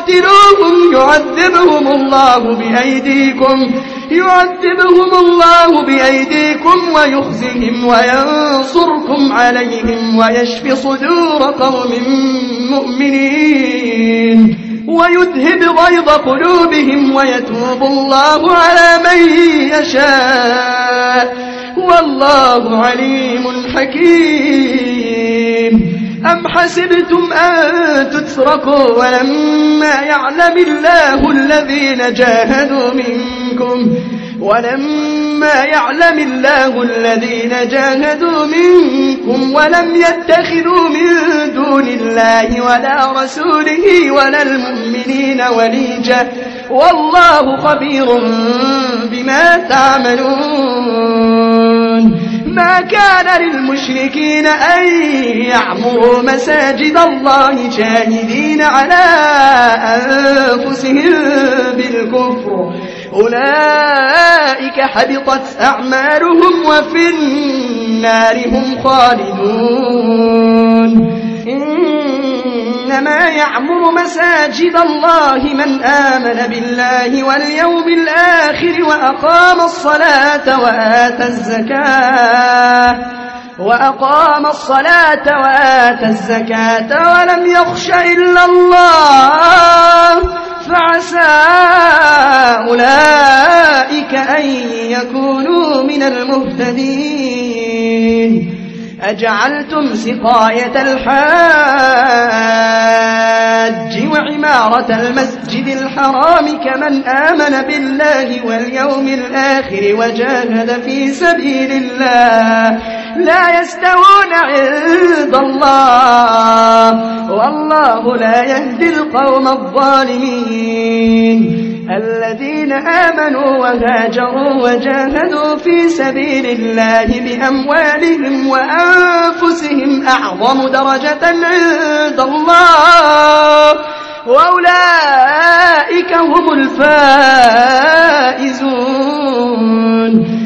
قاتلوهم يعذبهم الله بأيديكم ويخزهم وينصركم عليهم ويشف صدور قوم مؤمنين ويذهب غيظ قلوبهم ويتوب الله على من يشاء والله عليم حكيم. أم حسبتم أن تتركوا ولما يعلم الله الذين جاهدوا منكم ولم يتخذوا من دون الله ولا رسوله ولا المؤمنين وليجا والله خبير بما تعملون. ما كان للمشركين أن يعمروا مساجد الله شاهدين على أنفسهم بالكفر أولئك حبطت أعمالهم وفي النار هم خالدون. إنما يعمر مساجد الله من آمن بالله واليوم الآخر وأقام الصلاة وآتى الزكاة ولم يخش إلا الله فعسى أولئك أن يكونوا من المهتدين. أجعلتم سقاية الحاج وعمارة المسجد الحرام كمن آمن بالله واليوم الآخر وجاهد في سبيل الله لا يستوون عند الله والله لا يهدي القوم الظالمين. الذين آمنوا وهاجروا وجاهدوا في سبيل الله بأموالهم وأنفسهم أعظم درجة عند الله وأولئك هم الفائزون.